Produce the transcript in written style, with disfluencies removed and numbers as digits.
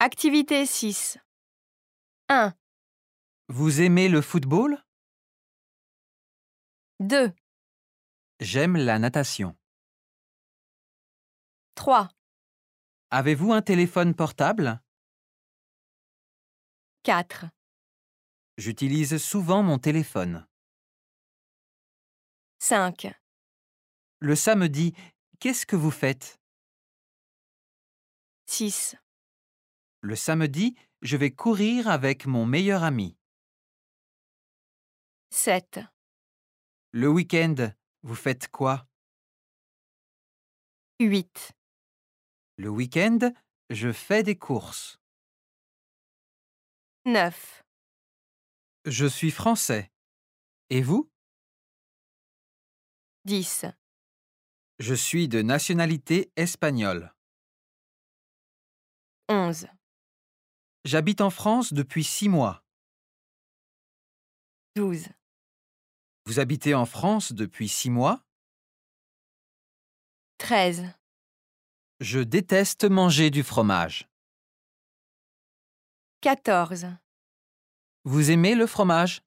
Activité 6. 1, Vous aimez le football? 2, J'aime la natation. 3, Avez-vous un téléphone portable? 4, J'utilise souvent mon téléphone. 5, Le samedi, qu'est-ce que vous faites? 6, Le samedi, je vais courir avec mon meilleur ami. 7, Le week-end, vous faites quoi? 8, Le week-end, je fais des courses. 9, Je suis français. Et vous? 10, Je suis de nationalité espagnole. 11, J'habite en France depuis 6 mois. 12, Vous habitez en France depuis 6 mois? 13, Je déteste manger du fromage. 14. Vous aimez le fromage?